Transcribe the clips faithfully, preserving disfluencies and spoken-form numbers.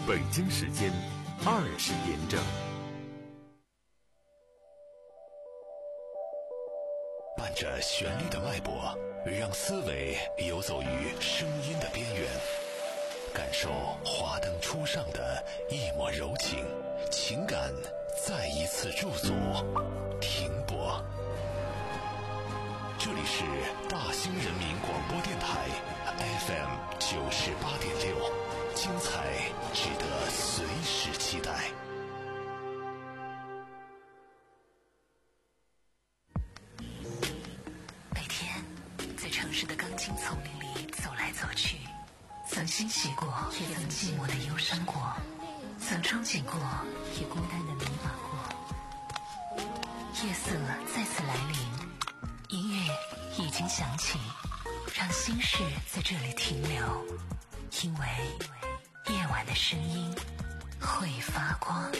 北京时间二十点整。 伴着旋律的脉搏，让思维游走于声音的边缘，感受华灯初上的一抹柔情，情感再一次驻足停泊。这里是大兴人民广播电台 F M 九十八点六，精彩值得随时期待。 每天在城市的钢筋丛林里走来走去，曾欣喜过，也曾寂寞的忧伤过，曾憧憬过，也孤单的迷茫过。夜色再次来临，音乐已经响起，让心事在这里停留，因为夜晚的声音会发光。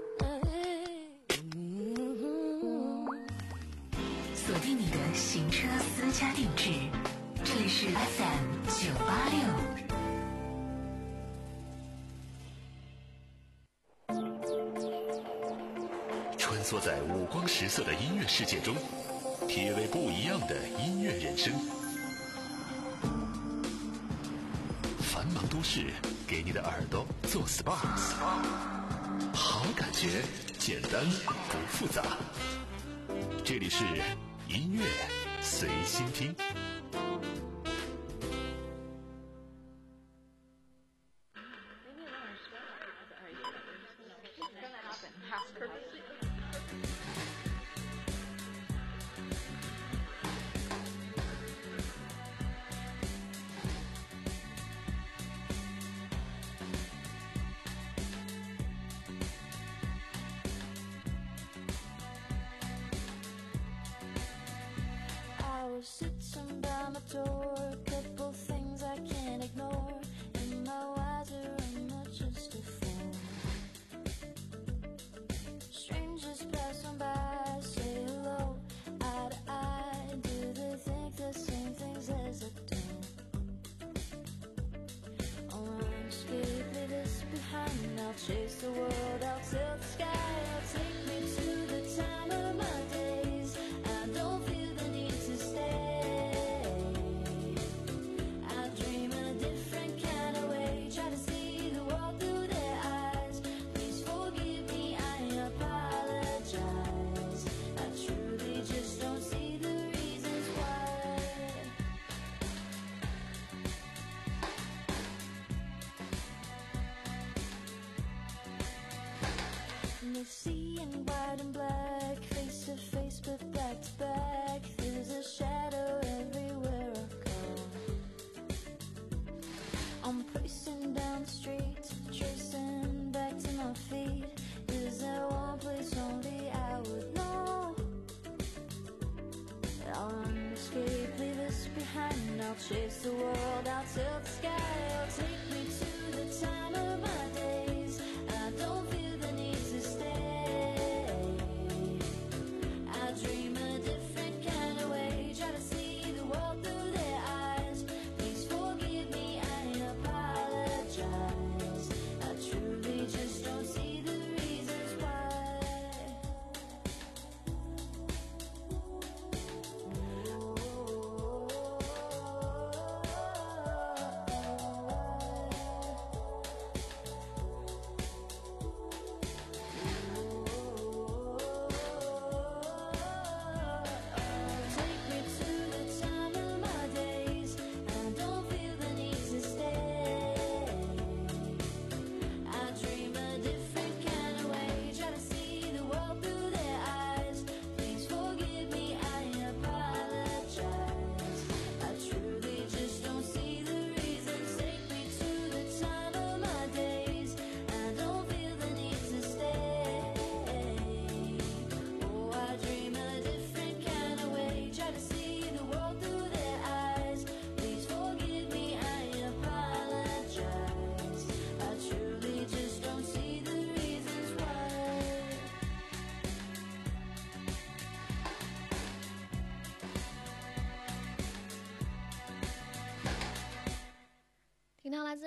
锁定你的行车私家定制，这里是 F M 九八六。 穿梭在五光十色的音乐世界中，体味不一样的音乐人生。繁忙都市给你的耳朵做 S P A， 好感觉简单不复杂。这里是音乐随心听。 Sitting by my door, a couple things I can't ignore. Am I wiser or not just a fool? Strangers passing by, say hello, eye to eye. Do they think the same things as I do? I'll escape, leave this behind. I'll chase the world, I'll tilt the sky. I'll take me to the time of my days. I don't feel the need to stay. Seeing white and black, face to face but back to back. There's a shadow everywhere I go. I'm pacing down the street, tracing back to my feet. Is there one place only I would know? I'll escape, leave this behind. I'll chase the world, I'll tilt the sky. I'll take me to the time of my days. I don't feel the need to stay. Dream a different kind of way, try to see the world through their eyes. Please forgive me, I apologize.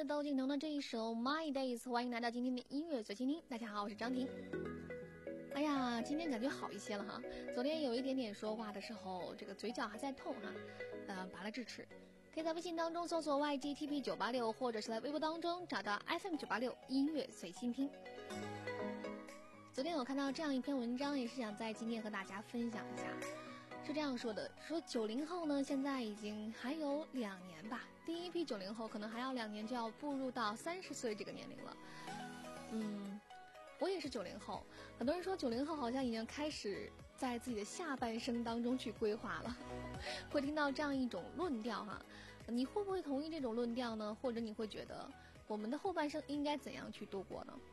的窦靖童的这一首 My Days， 欢迎来到今天的音乐随心听。大家好，我是张婷。哎呀，今天感觉好一些了哈。昨天有一点点说话的时候，这个嘴角还在痛哈，呃，拔了智齿。可以在微信当中搜索 Y G T P 九八六， 或者是在微博当中找到 F M 九八六音乐随心听。昨天我看到这样一篇文章，也是想在今天和大家分享一下。是这样说的，说九零后呢，现在已经还有两年吧，第一批九零后可能还要两年就要步入到三十岁这个年龄了。嗯，我也是九零后，很多人说九零后好像已经开始在自己的下半生当中去规划了，会听到这样一种论调哈，你会不会同意这种论调呢？或者你会觉得我们的后半生应该怎样去度过呢？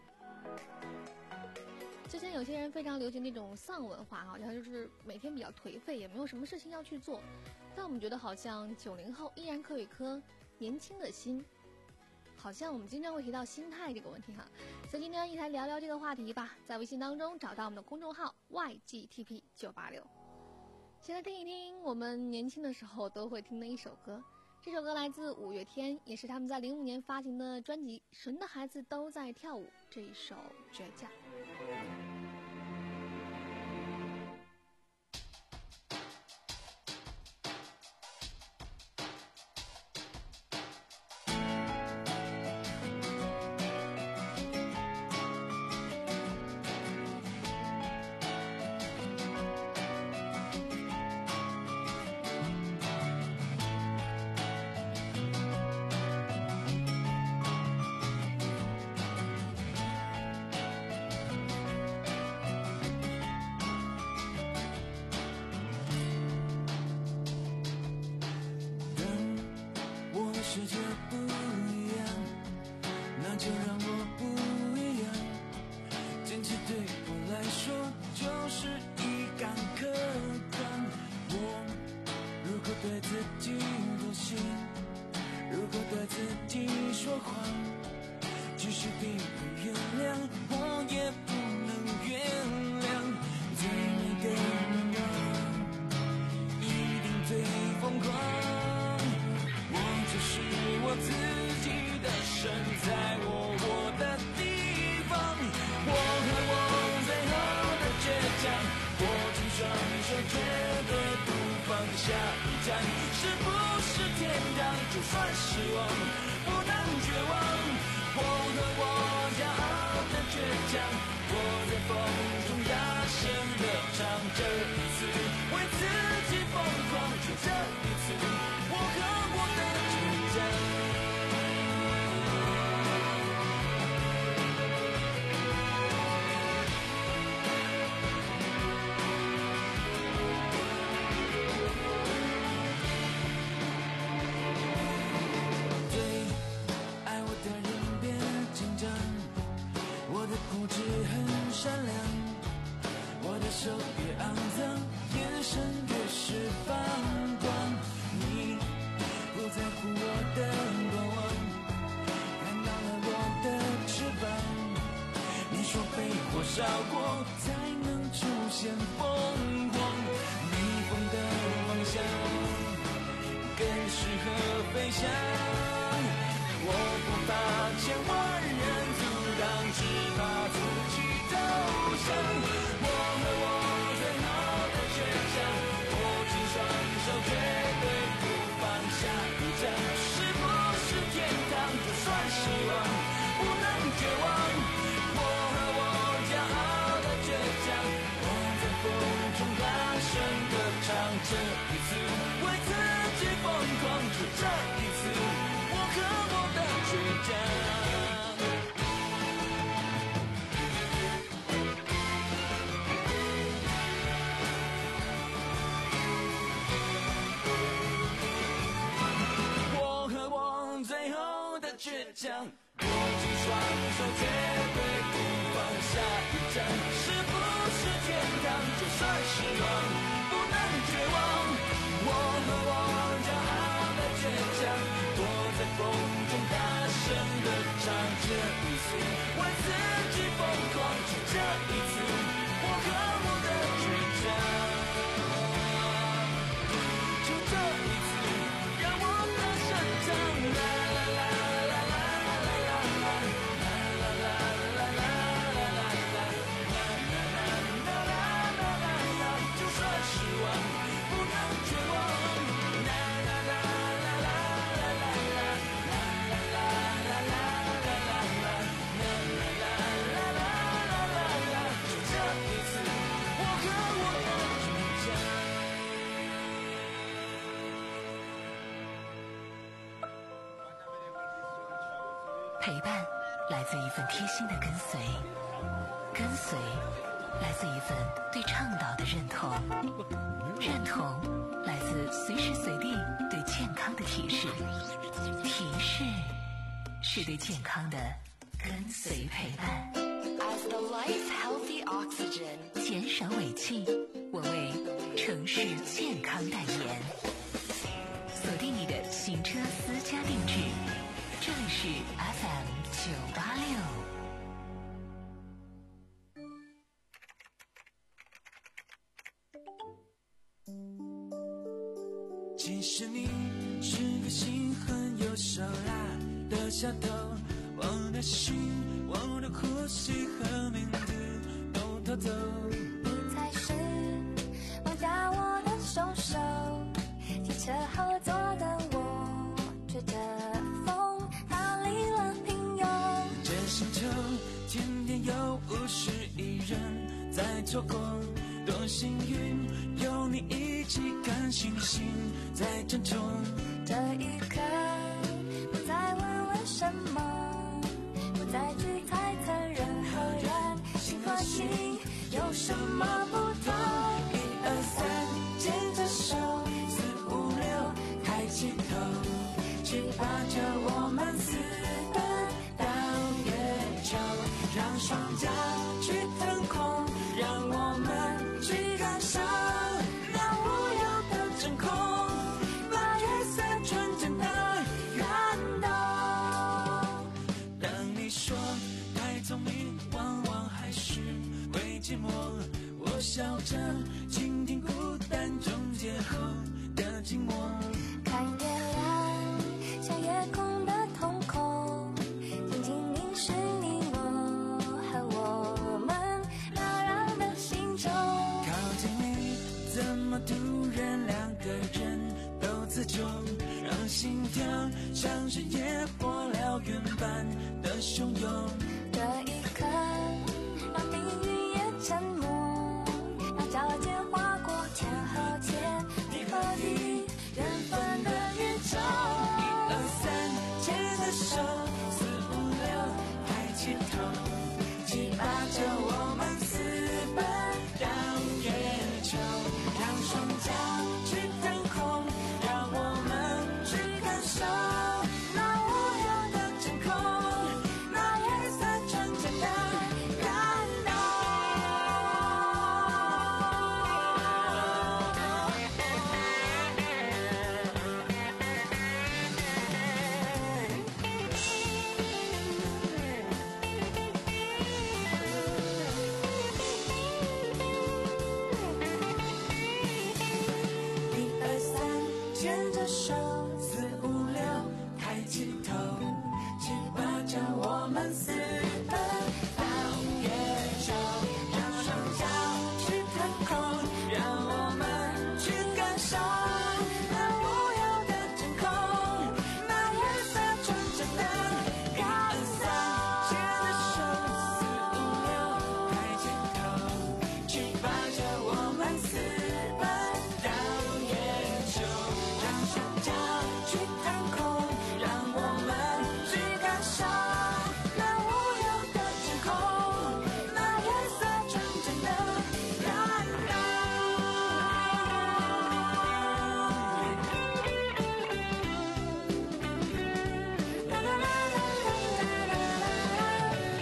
之前有些人非常流行那种丧文化，好像就是每天比较颓废，也没有什么事情要去做。但我们觉得好像九零后依然可以有一颗年轻的心，好像我们经常会提到心态这个问题哈。所以今天一起来聊聊这个话题吧，在微信当中找到我们的公众号 Y G T P 九八六。先来听一听我们年轻的时候都会听的一首歌，这首歌来自五月天，也是他们在零五年发行的专辑《神的孩子都在跳舞》，这一首《倔强》。 就这一次，让我大声唱啦啦啦啦啦。 来自一份贴心的跟随，跟随来自一份对倡导的认同，认同来自随时随地对健康的提示，提示是对健康的跟随陪伴。 As the life healthy oxygen， 减少尾气，我为城市健康代言。锁定你的行车私家定制，这里是 F M 九八六。 其实你是个心很有手辣的小偷，我的心，我的呼吸和名字都偷走。 你才是绑架我的凶手，汽车后座的我吹着风逃离了平庸。 这星球天天有五十亿人在错过，多幸运有你一起看星星在争宠。 这一刻不再问为什么，不再去猜测人和人心和心有什么不同。一二三，牵着手，四五六，抬起头，七八九，我们私奔到月球，让双脚去腾空，让我们去感受那无忧的真空，那夜色纯真的感动。 当你说太聪明往往还是会寂寞，我笑着倾听孤单中结后的寂寞。 看月亮像夜空的瞳孔，静静凝视你我和我们那样的心中。 靠近你怎么突然两个人都自重，让心跳像是野火燎原般的汹涌。 这一刻让命运也沉默，让交界划过天和天，地和地，缘分的宇宙。 一二三，牵着手，四五六，抬起头，七八九，我们私奔到月球，让双脚去腾空，让我们去感受那无忧的真空，那夜色纯真的感动。一二三，牵着手，四五六，抬起头，七八九，我们私奔到月球，让双脚去腾空，让我们去感受那无忧的真空，那夜色纯真的感受。牵着手，四五六，抬起头，七八九，我们私奔到月球，让双脚去腾空，让我们去感受那无忧的真空，那夜色纯真的感动。啦啦啦啦啦啦啦。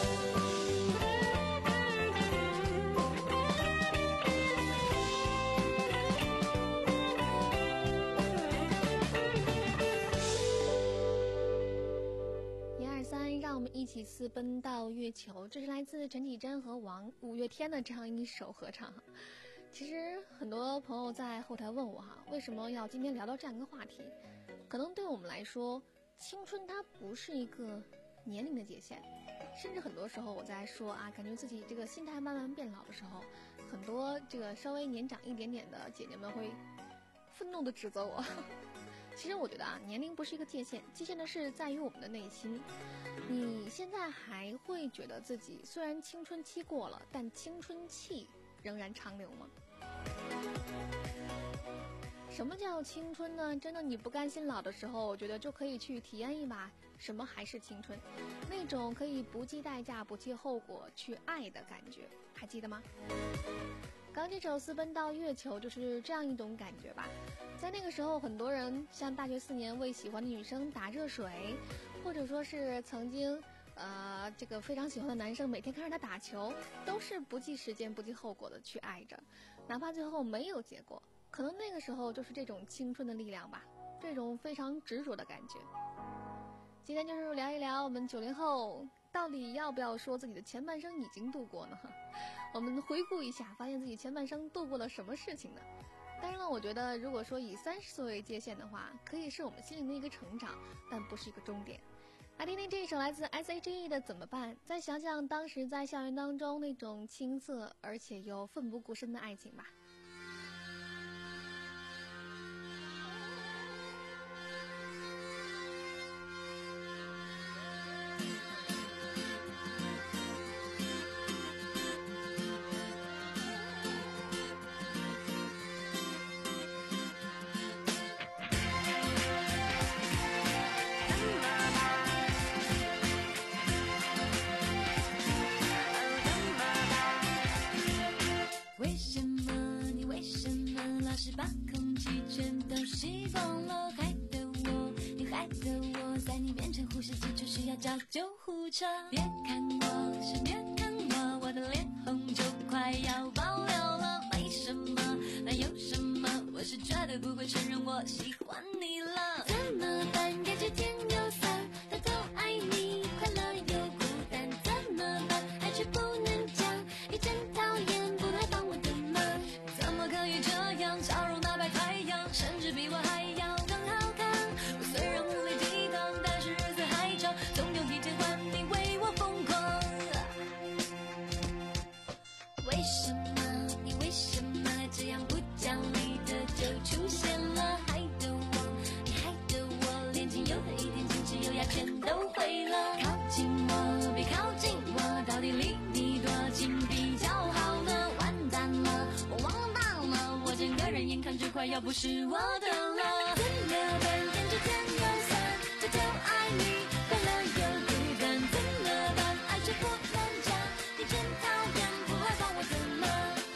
一二三，让我们一起私奔到月球。这是来自陈绮贞和王五月天的这样一首合唱。其实很多朋友在后台问我哈，为什么要今天聊到这样一个话题？可能对我们来说，青春它不是一个年龄的界限，甚至很多时候我在说啊，感觉自己这个心态慢慢变老的时候，很多这个稍微年长一点点的姐姐们会愤怒的指责我。其实我觉得啊，年龄不是一个界限，界限的是在于我们的内心。你现在还会觉得自己虽然青春期过了，但青春气仍然长流吗？ 什么叫青春呢？真的，你不甘心老的时候，我觉得就可以去体验一把什么还是青春，那种可以不计代价、不计后果去爱的感觉，还记得吗？刚这首《私奔到月球》就是这样一种感觉吧。在那个时候，很多人像大学四年为喜欢的女生打热水，或者说是曾经呃这个非常喜欢的男生每天看着他打球，都是不计时间、不计后果的去爱着，哪怕最后没有结果，可能那个时候就是这种青春的力量吧，这种非常执着的感觉。今天就是聊一聊我们九零后到底要不要说自己的前半生已经度过呢？我们回顾一下，发现自己前半生度过了什么事情呢？当然了，我觉得如果说以三十岁为界限的话，可以是我们心灵的一个成长，但不是一个终点。来听听这一首来自 S H E 的《怎么办》，再想想当时在校园当中那种青涩而且又奋不顾身的爱情吧。 把空气全都吸光了，害得我，你害得我在你面前呼吸急促，需要叫救护车。别看我，是别看我，我的脸红就快要爆掉了。为什么？那有什么？我是绝对不会承认我喜欢你了。怎么办？感觉天有酸，偷偷爱你，快乐又孤单。怎么办？爱却不能讲，你真讨厌，不来帮我的忙。怎么可以这样？笑容打败太阳，甚至比我还要更好看。我虽然无力抵抗，但是日子还长，总有一天换你为我疯狂。为什么？你为什么这样不讲理的就出现了？害得我，你害得我，连仅有的一点矜持优雅全都毁了。靠近我，别靠近我，到底离你多近比较好呢？完蛋了，我忘了忘了，我整个人眼看就快要不是我的了。怎么办？感觉天又酸，偷偷爱你，快乐又孤单。怎么办？爱却不能讲，你真讨厌，不来帮我的忙。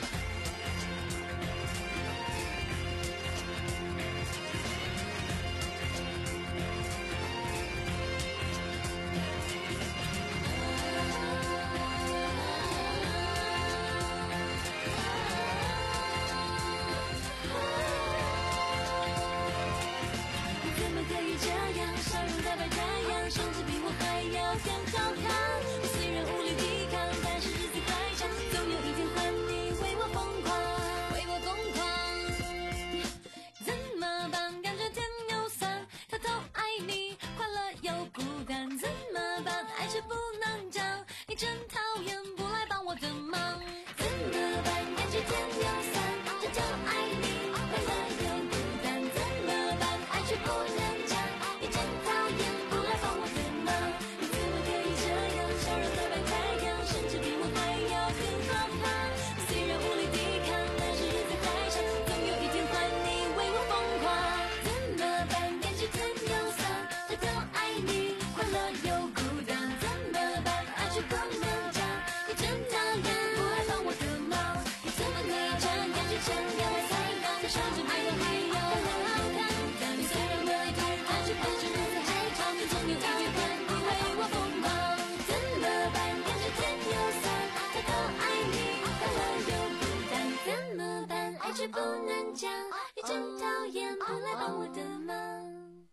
甚至比我还要更好看。我虽然无力抵抗，但是日子还长，总有一天换你为我疯狂，为我疯狂。怎么办？感觉天又酸，偷偷爱你，快乐又孤单。怎么办？爱却不能讲，你真讨厌，不来帮我的忙。怎么办？感觉天又酸，偷偷爱你，快乐又孤单。怎么办？爱却不能讲，你真讨厌。却不能讲，你真讨厌，不来帮我的忙。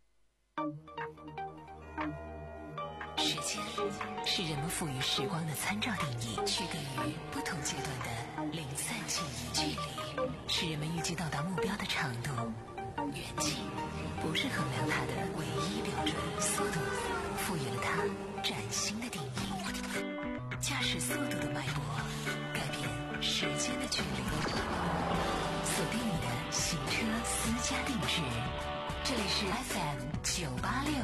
时间是人们赋予时光的参照定义，区隔于不同阶段的零散记忆距离，是人们预计到达目标的长度。远近不是衡量它的唯一标准，速度赋予了它崭新的定义。驾驶速度的脉搏，改变时间的距离。锁定你的行车私家定制，这里是 F M 九八六。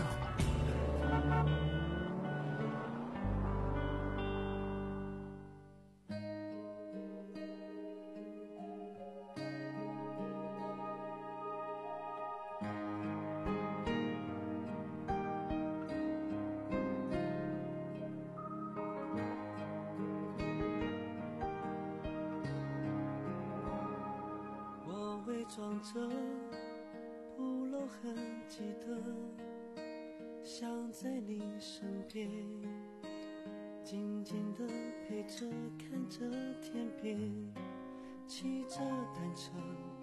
装着不露痕迹的，想在你身边，静静地陪着，看着天边，骑着单车，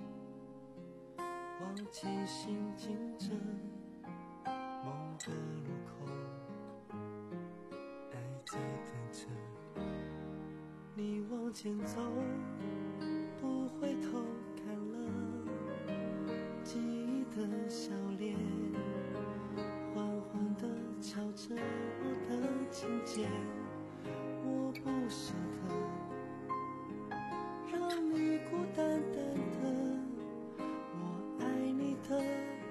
往前行进着某个路口，爱在等着你往前走，不回头看了记忆的笑脸，缓缓地敲着我的琴键，我不舍得让你孤单单的，我爱你的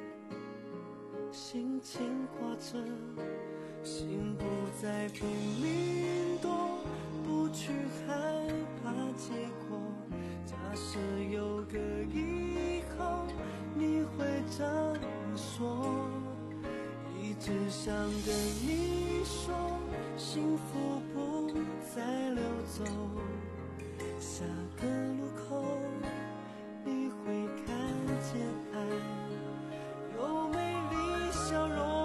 心牵挂着，心不再拼命躲，不去害怕结果，假设有个以后你会这么说，一直想跟你说幸福不再溜走，下个路口你会看见爱有美丽笑容，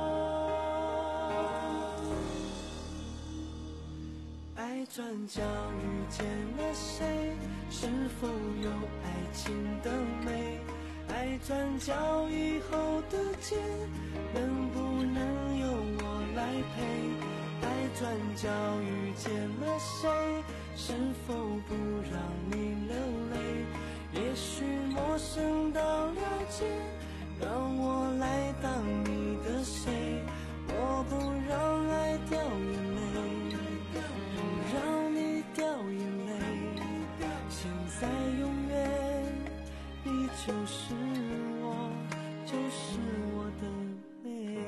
爱转角遇见了谁，是否有爱情的美，爱转角以后的街能不能由我来陪，爱转角遇见了谁，是否不让你流泪，也许陌生到了解，让我来当你的谁，我不让爱掉眼泪，不让你掉眼泪，现在永远你就是我，就是我的美。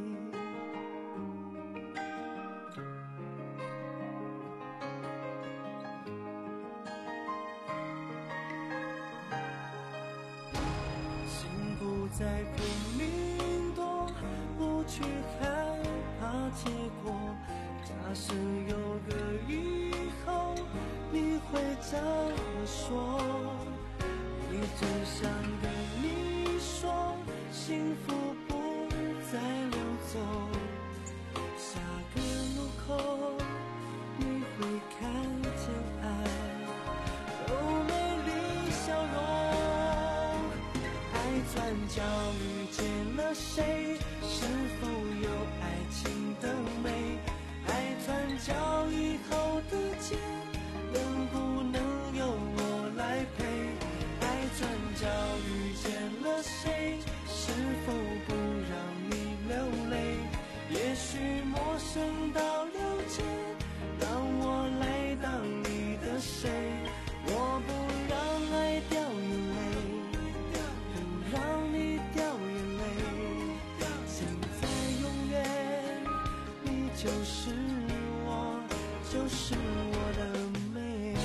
心不再拼命躲，不去害怕结果，假设有个以后你会这么说，一直想跟你说幸福不再溜走，下个路口你会看见爱有美丽笑容，爱转角遇见了谁，是否有爱情的美，爱转角以后的街能不能由我来陪，爱转角遇见了谁，是否不让你流泪，也许陌生到了解，让我来当你的谁，我不让爱掉眼泪，不让你掉眼泪，现在永远你就是我，就是我的美，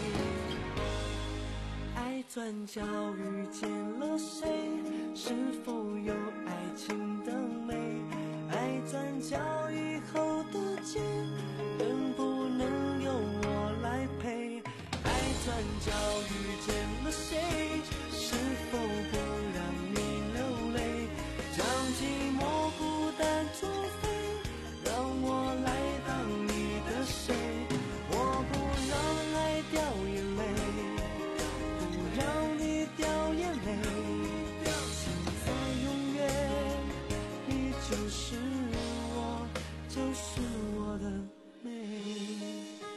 爱转角遇见了谁，是否有爱情的美，爱转角以后的街能不能由我来陪，爱转角遇见了谁，是否不让你流泪，将寂寞孤单作废，让我来当你的谁，我不让爱掉眼泪，不让你掉眼泪，现在永远你就是我，就是我的美。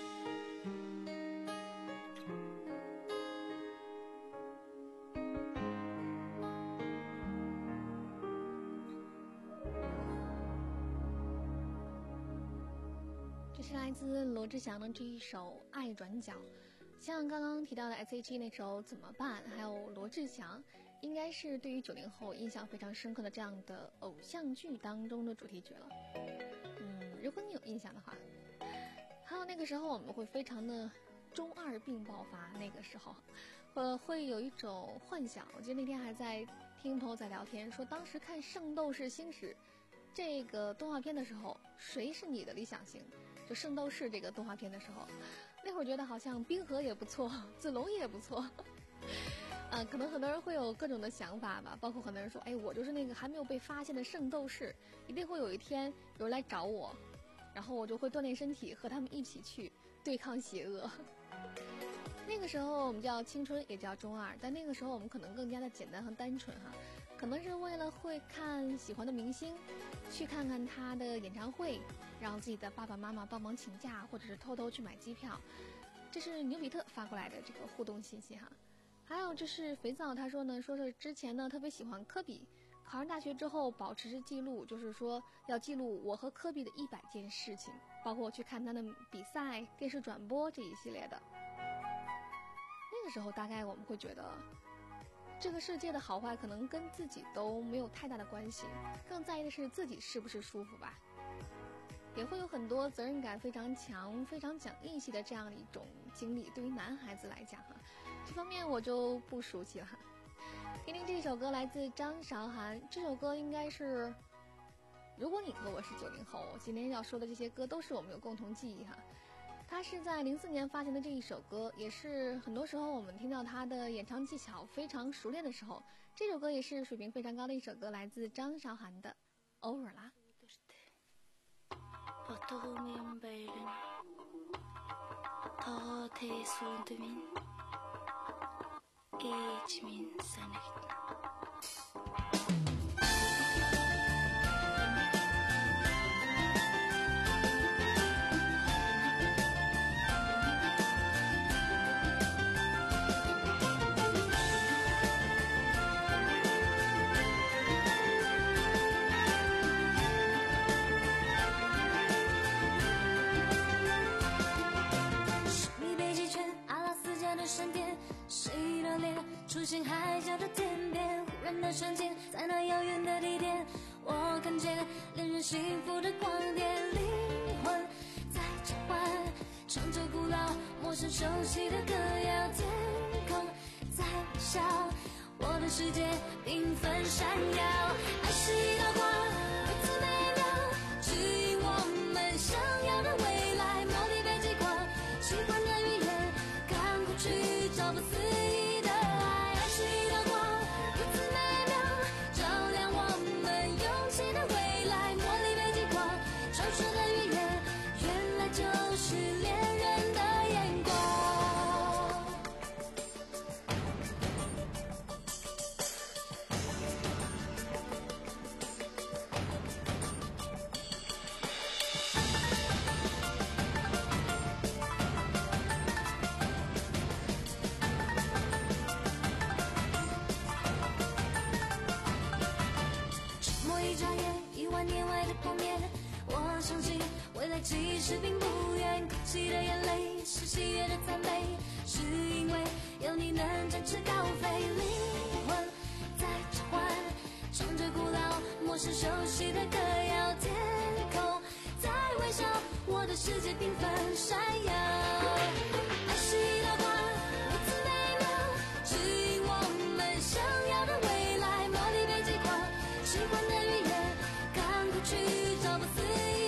这是来自罗志祥的这一首《爱转角》，像刚刚提到的 S H E 那首《怎么办》，还有罗志祥，应该是对于九零后印象非常深刻的这样的偶像剧当中的主题曲了。嗯，如果你有印象的话，还有那个时候我们会非常的中二病爆发，那个时候，呃，会有一种幻想。我记得那天还在听朋友在聊天，说当时看《圣斗士星矢》这个动画片的时候，谁是你的理想型？就《圣斗士》这个动画片的时候，那会儿觉得好像冰河也不错，子龙也不错。 呃，可能很多人会有各种的想法吧，包括很多人说，哎，我就是那个还没有被发现的圣斗士，一定会有一天有人来找我，然后我就会锻炼身体，和他们一起去对抗邪恶。那个时候我们叫青春，也叫中二，但那个时候我们可能更加的简单和单纯哈，可能是为了会看喜欢的明星，去看看他的演唱会，让自己的爸爸妈妈帮忙请假，或者是偷偷去买机票。这是牛比特发过来的这个互动信息哈。还有这是肥皂，他说呢，说是之前呢特别喜欢科比，考上大学之后保持记录，就是说要记录我和科比的一百件事情，包括去看他的比赛、电视转播这一系列的。那个时候大概我们会觉得，这个世界的好坏可能跟自己都没有太大的关系，更在意的是自己是不是舒服吧。也会有很多责任感非常强、非常讲义气的这样的一种经历，对于男孩子来讲哈，这方面我就不熟悉了。听听这首歌来自张韶涵，这首歌应该是，如果你和我是九零后，今天要说的这些歌都是我们有共同记忆哈。他是在零四年发行的这一首歌，也是很多时候我们听到他的演唱技巧非常熟练的时候，这首歌也是水平非常高的一首歌，来自张韶涵的《Over》啦。 Потуумын байлын тоо тэсүнд минь ээж минь санагдана.海角的天边，忽然的瞬间，在那遥远的地点，我看见恋人幸福的光点，灵魂在召唤，唱着古老陌生熟悉的歌谣，天空在微笑，我的世界缤纷闪耀，爱是一道光，如此美妙，指引我们想要的未来，茉莉被击垮，喜欢的语言，赶过去找不思议。其实并不远，哭泣的眼泪是喜悦的赞美，是因为有你能展翅高飞，灵魂在召唤，唱着古老陌生熟悉的歌谣，天空在微笑，我的世界缤纷闪耀，爱是一道光，如此美妙，指引我们想要的未来，茉莉被击垮，喜欢的语言，赶过去找不思议。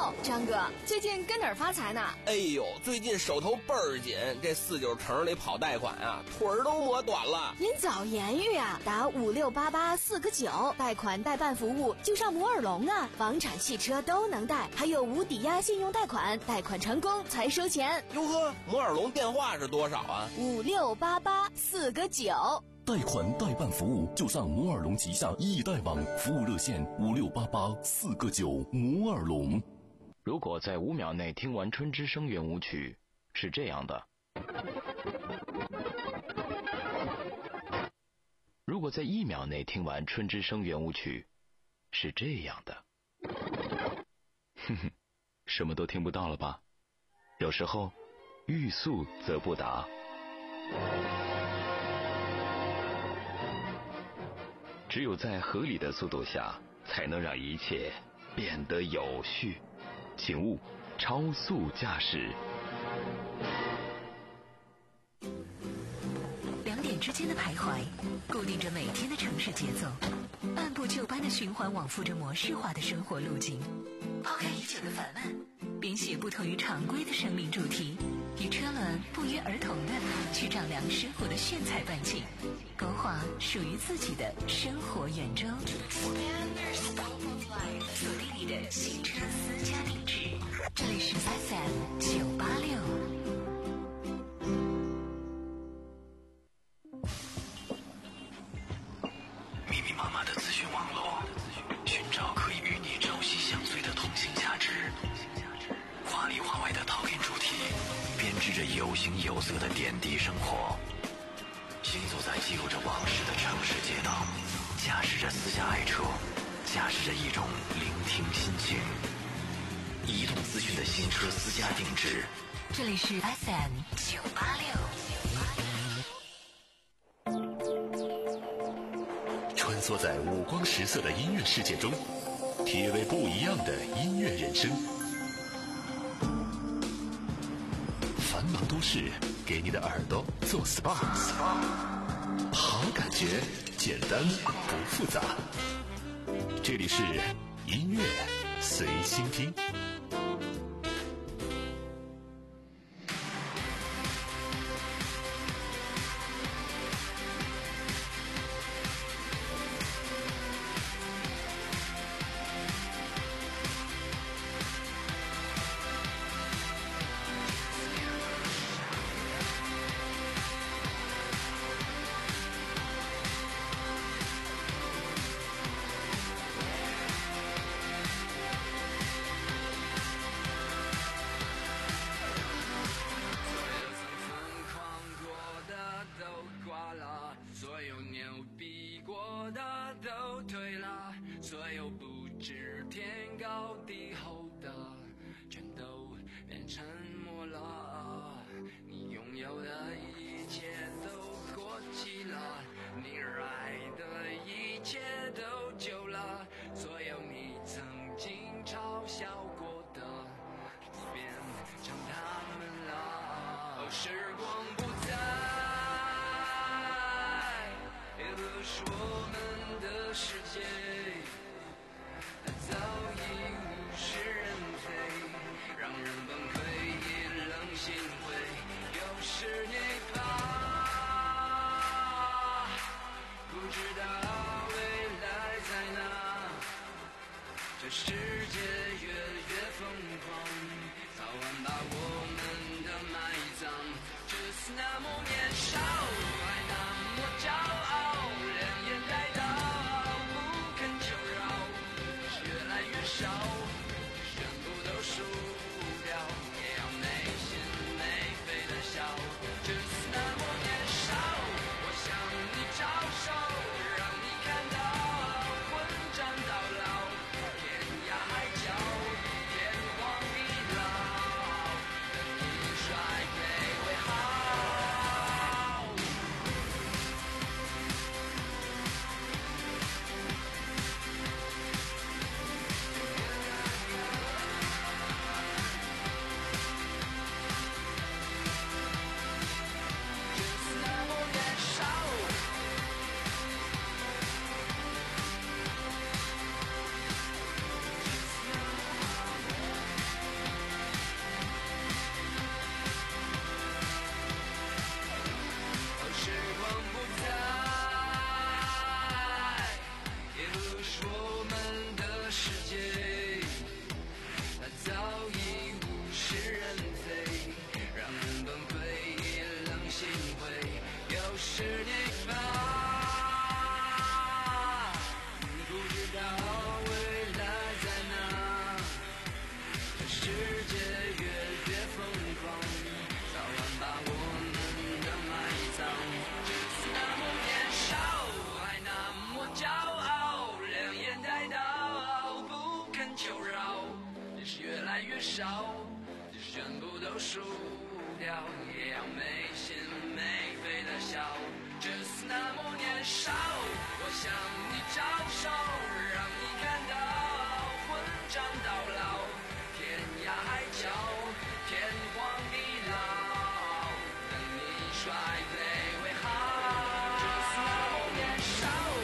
哟，张哥，最近跟哪儿发财呢？ 哎呦，最近手头倍儿紧，这四九城里跑贷款啊，腿儿都磨短了。 您早言语啊，打五六八八四个九，贷款代办服务就上摩尔龙啊，房产、汽车都能贷，还有无抵押信用贷款，贷款成功才收钱。 哟呵，摩尔龙电话是多少啊？ 五六八八四个九。 贷款代办服务就上摩尔龙旗下易贷网，服务热线五六八八四个九。摩尔龙。 如果在五秒内听完春之声圆舞曲，是这样的；如果在一秒内听完春之声圆舞曲，是这样的。哼哼，什么都听不到了吧？有时候，欲速则不达。只有在合理的速度下，才能让一切变得有序。请勿超速驾驶。 两点之间的徘徊，固定着每天的城市节奏，按部就班的循环往复着模式化的生活路径。抛开已久的烦闷，编写不同于常规的生命主题，与车轮不约而同的去丈量生活的炫彩半径，勾画属于自己的生活圆周。锁定你的新车私家定制，这里是 F M 九八六。 密密麻麻的资讯网络，寻找可以与你朝夕相随的同性价值。华里华外的讨厌主题，编织着有形有色的点滴生活。行走在记录着往事的城市街道，驾驶着私家爱车，驾驶着一种聆听心情。移动资讯的新车私家定制， 这里是 F M 九八六。 穿梭在五光十色的音乐世界中，体味不一样的音乐人生。繁忙都市给你的耳朵做 S P A， 好感觉，简单不复杂。这里是音乐随心听。 世界越越疯狂，早晚把我们的埋葬。只是那么年少，还那么骄傲，两眼。 是你吧？你不知道未来在哪，这世界越越疯狂，早晚把我们都埋葬。就是那么年少，还那么骄傲，两眼带刀，不肯求饶。只是越来越少，就全部都输掉，也要没心没肺的笑。只是那么年少，我向你招手，让你看到混账到老，天涯海角，天荒地老，等你衰累为好。只是那么年少。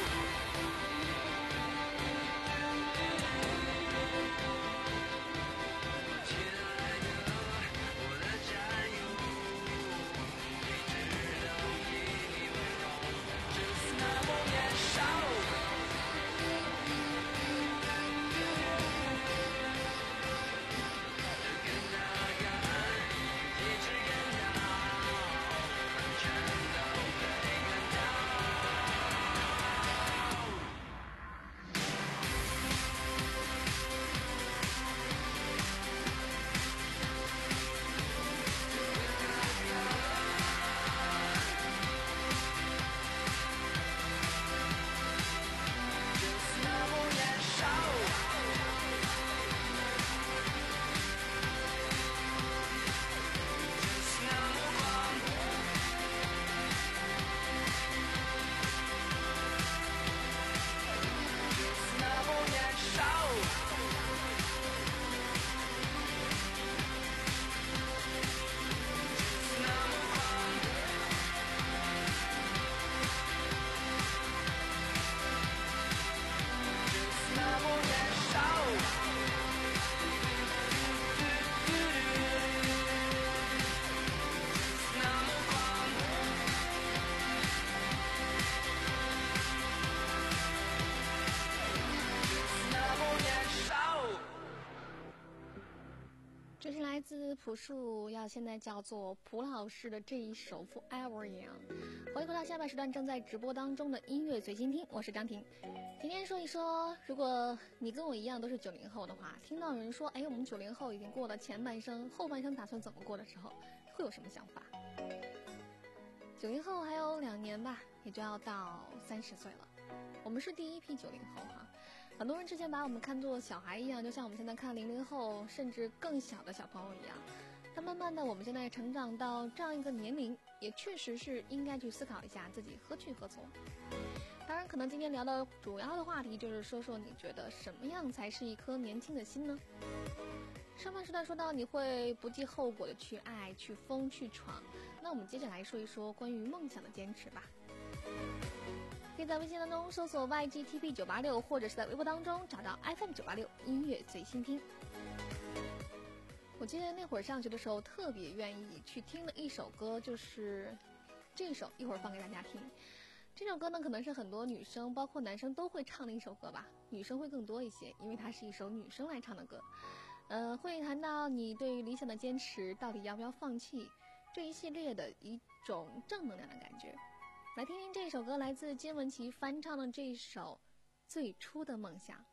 这是来自朴树，要现在叫做蒲老师的这一首 Forever Young。欢迎回到下半时段正在直播当中的音乐随心听，我是张婷。今天说一说，如果你跟我一样都是九零后的话，听到有人说，哎，我们九零后已经过了前半生，后半生打算怎么过的时候，会有什么想法？九零后还有两年吧，也就要到三十岁了。我们是第一批九零后哈。很多人之前把我们看作小孩一样，就像我们现在看零零后甚至更小的小朋友一样。但慢慢的，我们现在成长到这样一个年龄，也确实是应该去思考一下自己何去何从。当然，可能今天聊的主要的话题就是说说你觉得什么样才是一颗年轻的心呢？上半时段说到你会不计后果的去爱、去疯、去闯，那我们接着来说一说关于梦想的坚持吧。可以在微信当中搜索 Y G T P 九八六， 或者是在微博当中找到 F M 九八六 音乐随心听。我记得那会儿上学的时候特别愿意去听的一首歌，就是这首，一会儿放给大家听。这首歌呢可能是很多女生包括男生都会唱的一首歌吧，女生会更多一些，因为它是一首女生来唱的歌。呃，会谈到你对于理想的坚持到底要不要放弃，这一系列的一种正能量的感觉。来听听这首歌，来自金玟岐翻唱的这首《最初的梦想》。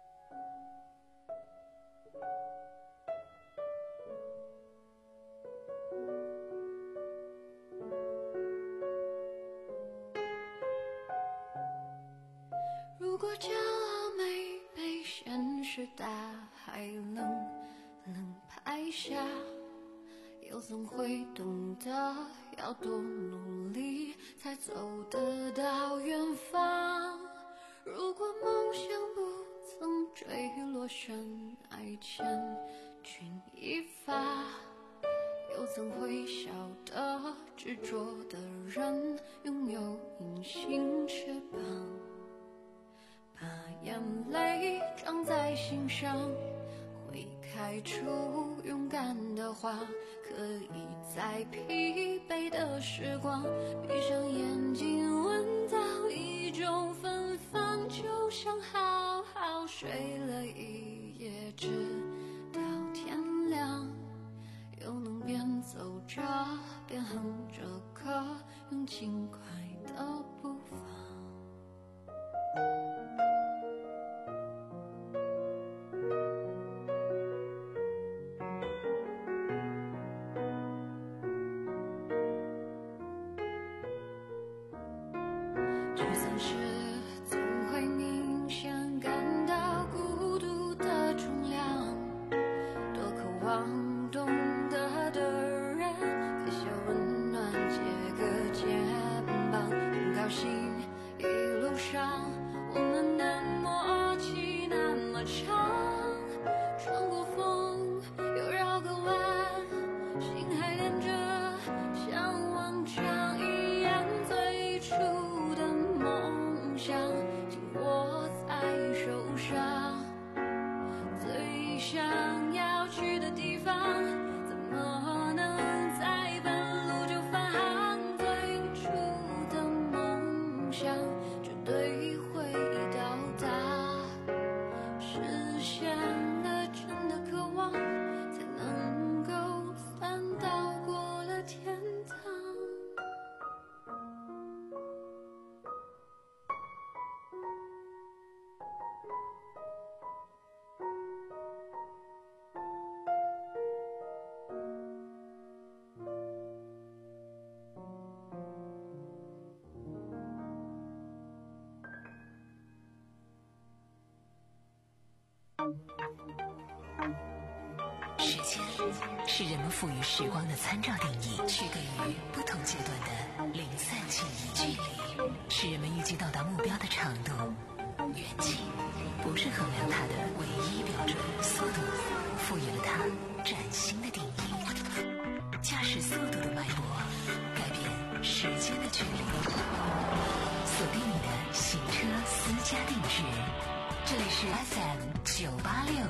如果骄傲没被现实大海冷冷拍下，又怎会懂得要多努力才走得到远方？如果梦想不曾坠落深爱千钧一发，又怎会晓得执着的人拥有隐形翅膀？把眼泪装在心上，会开出勇敢的花，可以在疲惫的时光闭上眼睛闻到一种芬芳，就像好好睡了一夜直到天亮，又能边走着，边哼着歌，用轻快的步伐。聚散时总会明显感到孤独的重量，多渴望懂得的人给些温暖，借个肩膀，很高兴一路上我们的默契那么长，穿过风又绕个弯，心还连着，像往常一样，最初的梦想紧握在手上，最想要去的地方，怎么能在半路就返航？最初的梦想绝对会到达，实现了真的渴望，才能够算到过了天堂。 时间是人们赋予时光的参照定义，区隔于不同阶段的零散记忆距离，是人们预计到达目标的长度。远近不是衡量它的唯一标准，速度赋予了它崭新的定义。驾驶速度的脉搏，改变时间的距离。锁定你的行车私家定制，这里是 F M 九八六。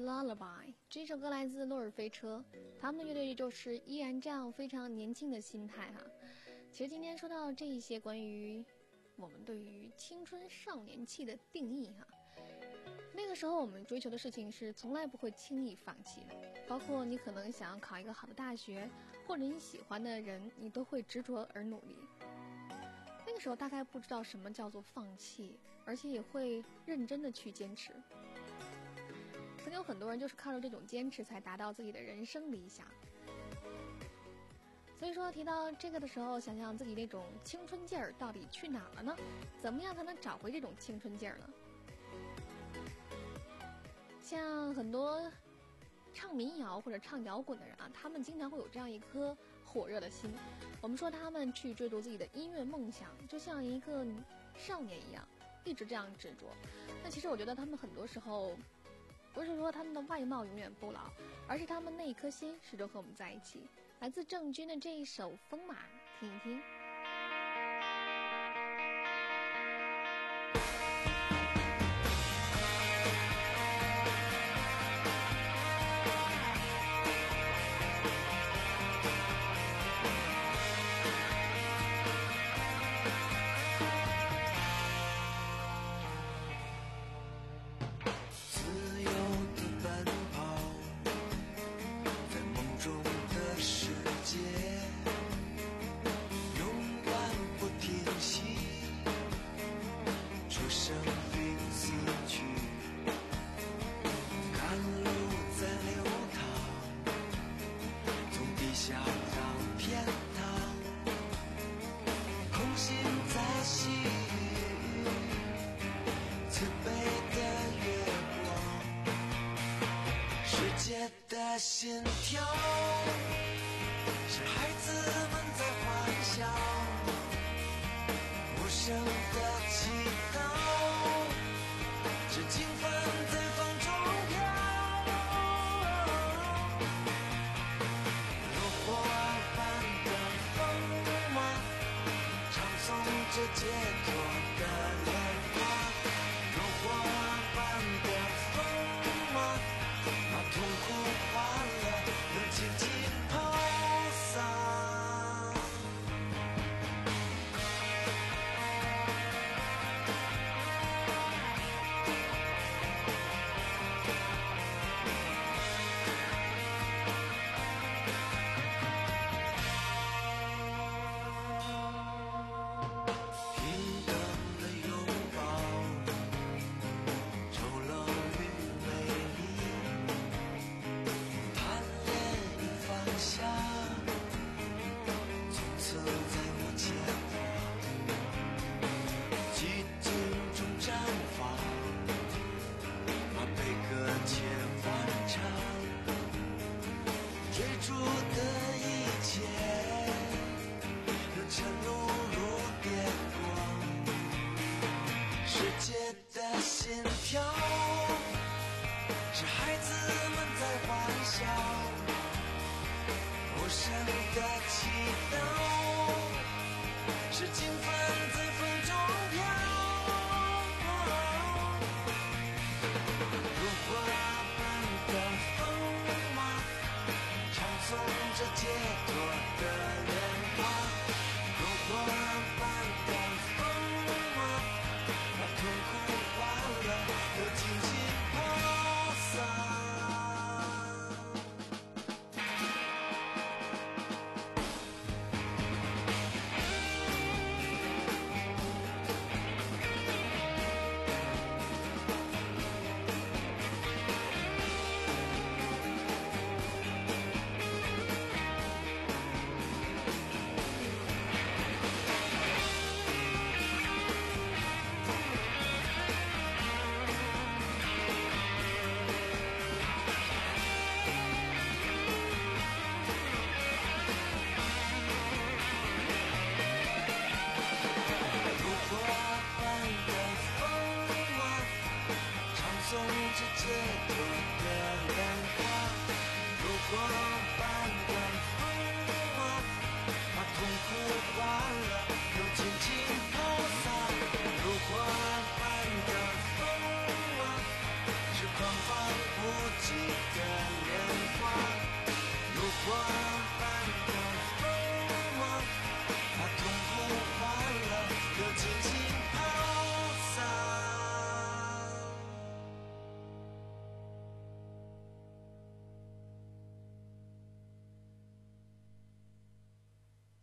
Lullaby 这首歌来自洛尔飞车，他们的乐队就是依然这样非常年轻的心态哈。其实今天说到这一些关于我们对于青春少年气的定义哈，那个时候我们追求的事情是从来不会轻易放弃的，包括你可能想要考一个好的大学，或者你喜欢的人，你都会执着而努力。那个时候大概不知道什么叫做放弃，而且也会认真的去坚持。曾经有很多人就是靠着这种坚持才达到自己的人生理想。所以说提到这个的时候，想想自己那种青春劲儿到底去哪了呢？怎么样才能找回这种青春劲儿呢？像很多唱民谣或者唱摇滚的人啊，他们经常会有这样一颗火热的心。我们说他们去追逐自己的音乐梦想，就像一个少年一样，一直这样执着。那其实我觉得他们很多时候不是说他们的外貌永远不老，而是他们那一颗心始终和我们在一起。来自郑钧的这一首《风马》，听一听。 的心跳是孩子们在欢笑，无声的祈祷是经幡在风中飘。如火般的风马唱诵着杰作的年华，如火般的风马把痛苦欢乐能轻轻抛洒。听到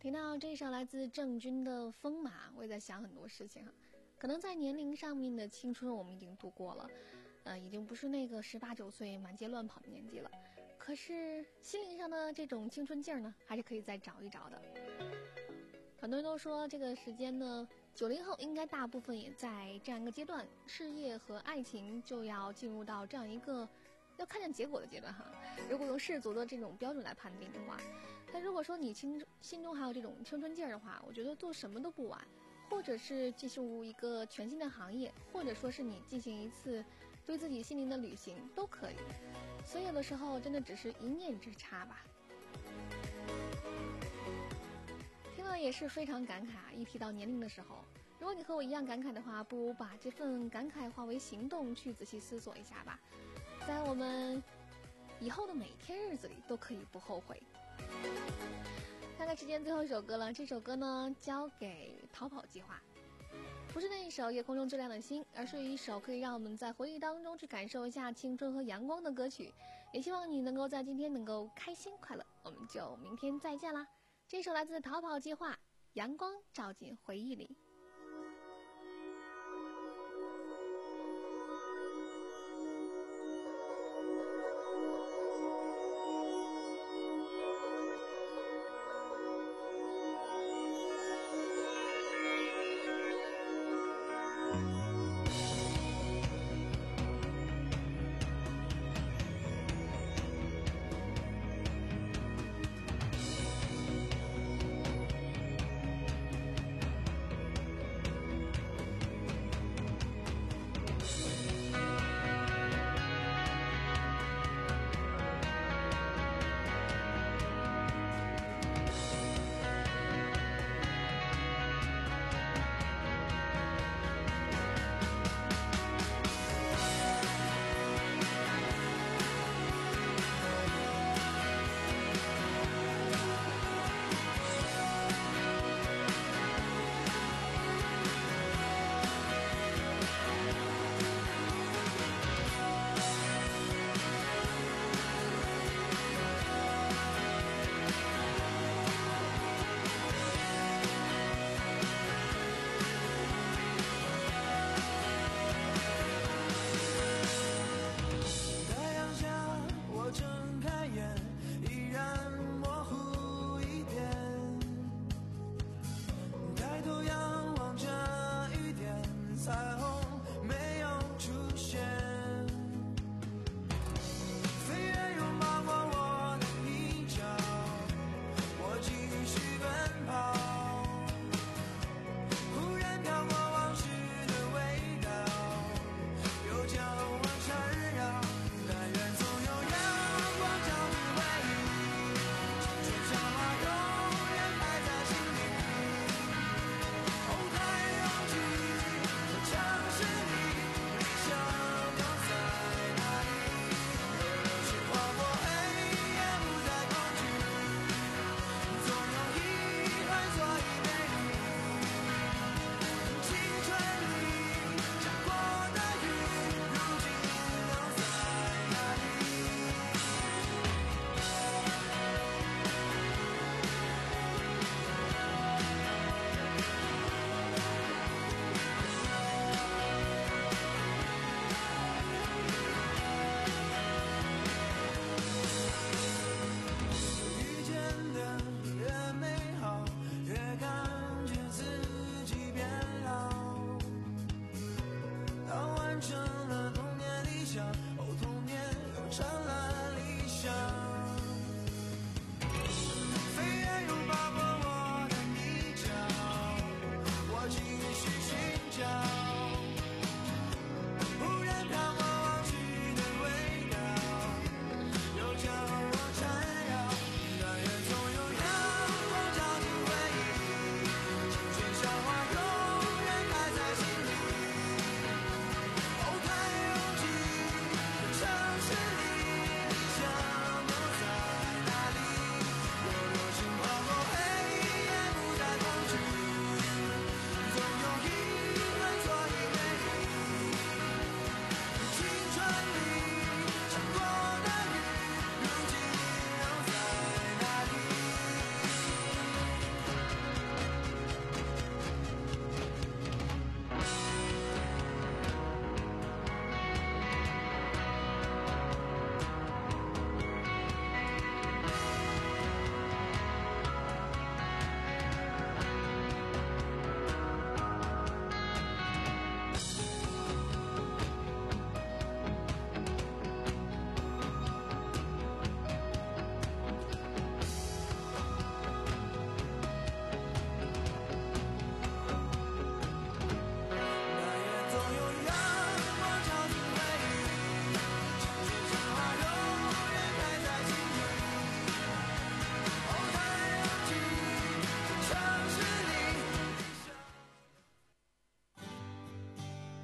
听到这首来自郑钧的《风马》，我也在想很多事情哈。可能在年龄上面的青春我们已经度过了，呃，已经不是那个十八九岁满街乱跑的年纪了。可是心灵上的这种青春劲儿呢，还是可以再找一找的。很多人都说这个时间呢，九零后应该大部分也在这样一个阶段，事业和爱情就要进入到这样一个要看见结果的阶段哈。如果用世俗的这种标准来判定的话，但如果说你心心中还有这种青春劲儿的话，我觉得做什么都不晚，或者是进入一个全新的行业，或者说是你进行一次对自己心灵的旅行都可以。所以有的时候真的只是一念之差吧。听了也是非常感慨啊，一提到年龄的时候，如果你和我一样感慨的话，不如把这份感慨化为行动，去仔细思索一下吧，在我们以后的每一天日子里都可以不后悔。看看时间最后一首歌了，这首歌呢交给逃跑计划，不是那一首夜空中最亮的星，而是一首可以让我们在回忆当中去感受一下青春和阳光的歌曲。也希望你能够在今天能够开心快乐，我们就明天再见啦。这首来自逃跑计划，阳光照进回忆里。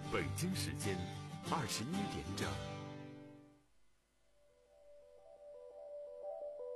北京时间二十一点整。